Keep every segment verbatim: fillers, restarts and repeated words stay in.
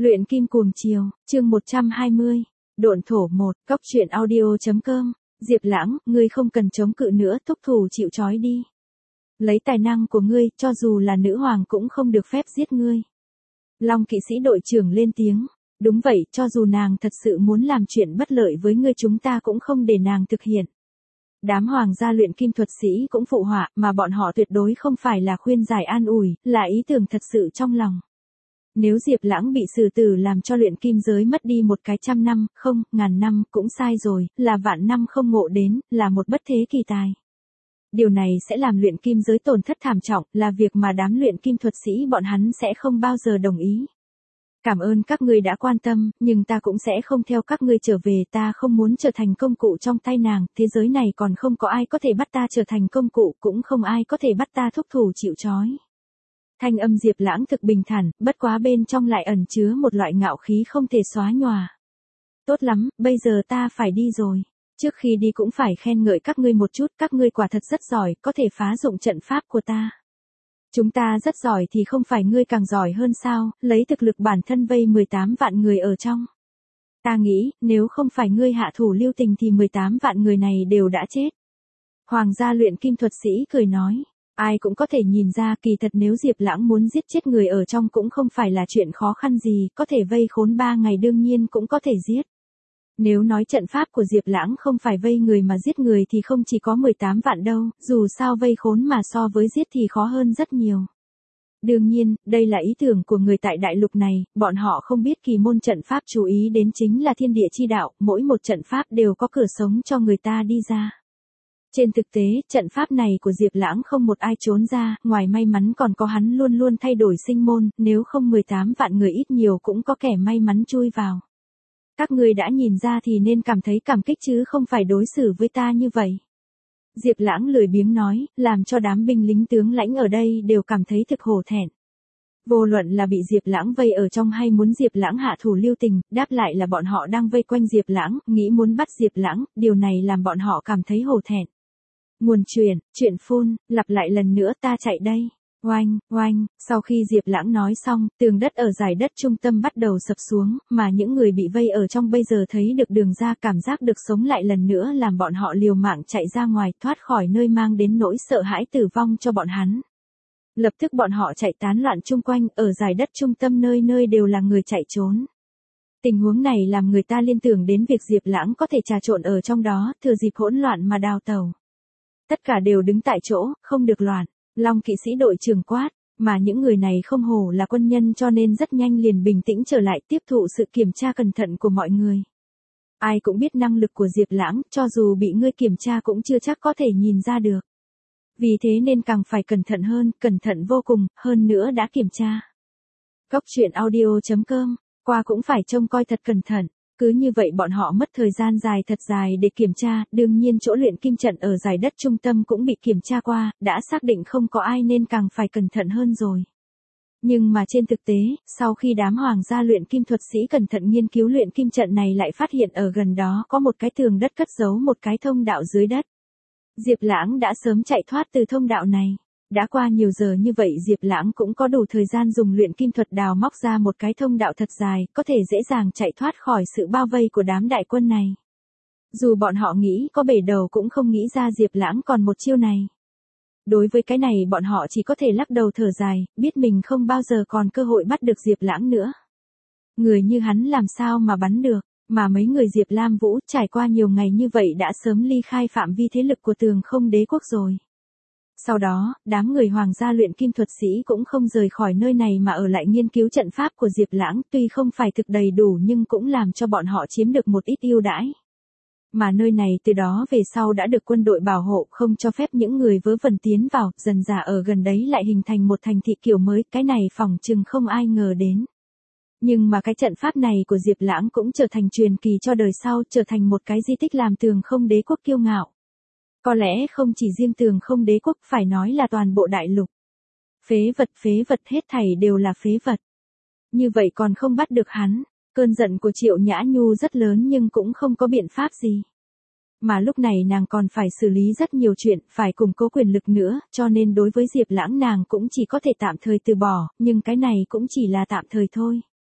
Luyện kim cuồng chiều, chương một trăm hai mươi. Độn thổ một, cóc truyện audio.com. Diệp Lãng, ngươi không cần chống cự nữa, thúc thủ chịu trói đi. Lấy tài năng của ngươi, cho dù là nữ hoàng cũng không được phép giết ngươi. Long kỵ sĩ đội trưởng lên tiếng. Đúng vậy, cho dù nàng thật sự muốn làm chuyện bất lợi với ngươi chúng ta cũng không để nàng thực hiện. Đám hoàng gia luyện kim thuật sĩ cũng phụ họa, mà bọn họ tuyệt đối không phải là khuyên giải an ủi, là ý tưởng thật sự trong lòng. Nếu Diệp Lãng bị xử tử làm cho luyện kim giới mất đi một cái trăm năm, không, ngàn năm, cũng sai rồi, là vạn năm không ngộ đến, là một bất thế kỳ tài. Điều này sẽ làm luyện kim giới tổn thất thảm trọng, là việc mà đám luyện kim thuật sĩ bọn hắn sẽ không bao giờ đồng ý. Cảm ơn các ngươi đã quan tâm, nhưng ta cũng sẽ không theo các ngươi trở về, ta không muốn trở thành công cụ trong tay nàng, thế giới này còn không có ai có thể bắt ta trở thành công cụ, cũng không ai có thể bắt ta thúc thủ chịu trói. Thanh âm Diệp Lãng thực bình thản, bất quá bên trong lại ẩn chứa một loại ngạo khí không thể xóa nhòa. Tốt lắm, bây giờ ta phải đi rồi. Trước khi đi cũng phải khen ngợi các ngươi một chút, các ngươi quả thật rất giỏi, có thể phá dụng trận pháp của ta. Chúng ta rất giỏi thì không phải ngươi càng giỏi hơn sao, lấy thực lực bản thân vây mười tám vạn người ở trong. Ta nghĩ, nếu không phải ngươi hạ thủ lưu tình thì mười tám vạn người này đều đã chết. Hoàng gia luyện kim thuật sĩ cười nói. Ai cũng có thể nhìn ra kỳ thật nếu Diệp Lãng muốn giết chết người ở trong cũng không phải là chuyện khó khăn gì, có thể vây khốn ba ngày đương nhiên cũng có thể giết. Nếu nói trận pháp của Diệp Lãng không phải vây người mà giết người thì không chỉ có mười tám vạn đâu, dù sao vây khốn mà so với giết thì khó hơn rất nhiều. Đương nhiên, đây là ý tưởng của người tại đại lục này, bọn họ không biết kỳ môn trận pháp chú ý đến chính là thiên địa chi đạo, mỗi một trận pháp đều có cửa sống cho người ta đi ra. Trên thực tế, trận pháp này của Diệp Lãng không một ai trốn ra, ngoài may mắn còn có hắn luôn luôn thay đổi sinh môn, nếu không mười tám vạn người ít nhiều cũng có kẻ may mắn chui vào. Các ngươi đã nhìn ra thì nên cảm thấy cảm kích chứ không phải đối xử với ta như vậy. Diệp Lãng lười biếng nói, làm cho đám binh lính tướng lãnh ở đây đều cảm thấy thực hổ thẹn. Vô luận là bị Diệp Lãng vây ở trong hay muốn Diệp Lãng hạ thủ lưu tình, đáp lại là bọn họ đang vây quanh Diệp Lãng, nghĩ muốn bắt Diệp Lãng, điều này làm bọn họ cảm thấy hổ thẹn. Nguồn truyền, chuyện phun, lặp lại lần nữa ta chạy đây. Oanh, oanh, sau khi Diệp Lãng nói xong, tường đất ở dải đất trung tâm bắt đầu sập xuống, mà những người bị vây ở trong bây giờ thấy được đường ra cảm giác được sống lại lần nữa làm bọn họ liều mạng chạy ra ngoài thoát khỏi nơi mang đến nỗi sợ hãi tử vong cho bọn hắn. Lập tức bọn họ chạy tán loạn chung quanh, ở dải đất trung tâm nơi nơi đều là người chạy trốn. Tình huống này làm người ta liên tưởng đến việc Diệp Lãng có thể trà trộn ở trong đó, thừa dịp hỗn loạn mà đào tẩu. Tất cả đều đứng tại chỗ, không được loạn. Long kỵ sĩ đội trưởng quát, mà những người này không hổ là quân nhân cho nên rất nhanh liền bình tĩnh trở lại tiếp thụ sự kiểm tra cẩn thận của mọi người. Ai cũng biết năng lực của Diệp Lãng, cho dù bị ngươi kiểm tra cũng chưa chắc có thể nhìn ra được. Vì thế nên càng phải cẩn thận hơn, cẩn thận vô cùng, hơn nữa đã kiểm tra. Cóc truyện audio.com, qua cũng phải trông coi thật cẩn thận. Cứ như vậy bọn họ mất thời gian dài thật dài để kiểm tra, đương nhiên chỗ luyện kim trận ở dải đất trung tâm cũng bị kiểm tra qua, đã xác định không có ai nên càng phải cẩn thận hơn rồi. Nhưng mà trên thực tế, sau khi đám hoàng gia luyện kim thuật sĩ cẩn thận nghiên cứu luyện kim trận này lại phát hiện ở gần đó có một cái tường đất cất giấu một cái thông đạo dưới đất. Diệp Lãng đã sớm chạy thoát từ thông đạo này. Đã qua nhiều giờ như vậy Diệp Lãng cũng có đủ thời gian dùng luyện kim thuật đào móc ra một cái thông đạo thật dài, có thể dễ dàng chạy thoát khỏi sự bao vây của đám đại quân này. Dù bọn họ nghĩ có bể đầu cũng không nghĩ ra Diệp Lãng còn một chiêu này. Đối với cái này bọn họ chỉ có thể lắc đầu thở dài, biết mình không bao giờ còn cơ hội bắt được Diệp Lãng nữa. Người như hắn làm sao mà bắn được, mà mấy người Diệp Lam Vũ trải qua nhiều ngày như vậy đã sớm ly khai phạm vi thế lực của Tường Không Đế quốc rồi. Sau đó, đám người hoàng gia luyện kim thuật sĩ cũng không rời khỏi nơi này mà ở lại nghiên cứu trận pháp của Diệp Lãng, tuy không phải thực đầy đủ nhưng cũng làm cho bọn họ chiếm được một ít ưu đãi. Mà nơi này từ đó về sau đã được quân đội bảo hộ, không cho phép những người vớ vẩn tiến vào, dần dà ở gần đấy lại hình thành một thành thị kiểu mới, cái này phỏng chừng không ai ngờ đến. Nhưng mà cái trận pháp này của Diệp Lãng cũng trở thành truyền kỳ cho đời sau, trở thành một cái di tích làm Tường Không Đế quốc kiêu ngạo. Có lẽ không chỉ riêng Tường Không Đế quốc, phải nói là toàn bộ đại lục. Phế vật phế vật hết thảy đều là phế vật. Như vậy còn không bắt được hắn, cơn giận của Triệu Nhã Nhu rất lớn nhưng cũng không có biện pháp gì. Mà lúc này nàng còn phải xử lý rất nhiều chuyện, phải củng cố quyền lực nữa, cho nên đối với Diệp Lãng nàng cũng chỉ có thể tạm thời từ bỏ, nhưng cái này cũng chỉ là tạm thời thôi.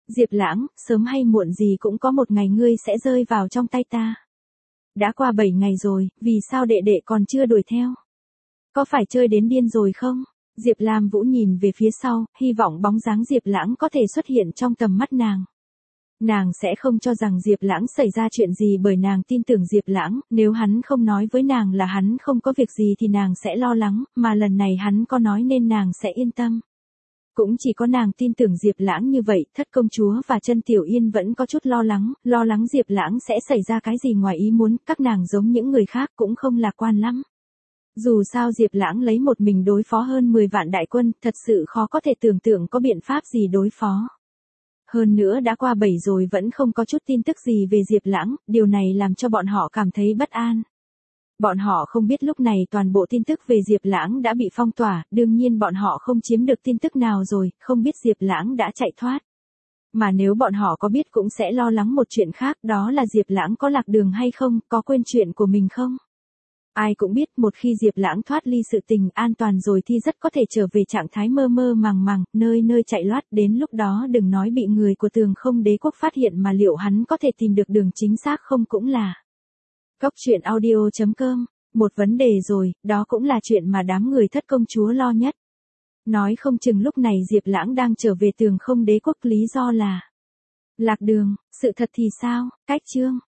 Diệp Lãng, sớm hay muộn gì cũng có một ngày ngươi sẽ rơi vào trong tay ta. Đã qua bảy ngày rồi, vì sao đệ đệ còn chưa đuổi theo? Có phải chơi đến điên rồi không? Diệp Lam Vũ nhìn về phía sau, hy vọng bóng dáng Diệp Lãng có thể xuất hiện trong tầm mắt nàng. Nàng sẽ không cho rằng Diệp Lãng xảy ra chuyện gì bởi nàng tin tưởng Diệp Lãng, nếu hắn không nói với nàng là hắn không có việc gì thì nàng sẽ lo lắng, mà lần này hắn có nói nên nàng sẽ yên tâm. Cũng chỉ có nàng tin tưởng Diệp Lãng như vậy, Thất công chúa và Chân Tiểu Yên vẫn có chút lo lắng, lo lắng Diệp Lãng sẽ xảy ra cái gì ngoài ý muốn, các nàng giống những người khác cũng không lạc quan lắm. Dù sao Diệp Lãng lấy một mình đối phó hơn mười vạn đại quân, thật sự khó có thể tưởng tượng có biện pháp gì đối phó. Hơn nữa đã qua bảy rồi vẫn không có chút tin tức gì về Diệp Lãng, điều này làm cho bọn họ cảm thấy bất an. Bọn họ không biết lúc này toàn bộ tin tức về Diệp Lãng đã bị phong tỏa, đương nhiên bọn họ không chiếm được tin tức nào rồi, không biết Diệp Lãng đã chạy thoát. Mà nếu bọn họ có biết cũng sẽ lo lắng một chuyện khác, đó là Diệp Lãng có lạc đường hay không, có quên chuyện của mình không. Ai cũng biết một khi Diệp Lãng thoát ly sự tình an toàn rồi thì rất có thể trở về trạng thái mơ mơ màng màng, nơi nơi chạy loát, đến lúc đó đừng nói bị người của Tường Không Đế quốc phát hiện mà liệu hắn có thể tìm được đường chính xác không cũng là. Cốc truyện audio chấm com, một vấn đề rồi, đó cũng là chuyện mà đám người Thất công chúa lo nhất. Nói không chừng lúc này Diệp Lãng đang trở về Tường Không Đế quốc, lý do là lạc đường, sự thật thì sao, cách chương.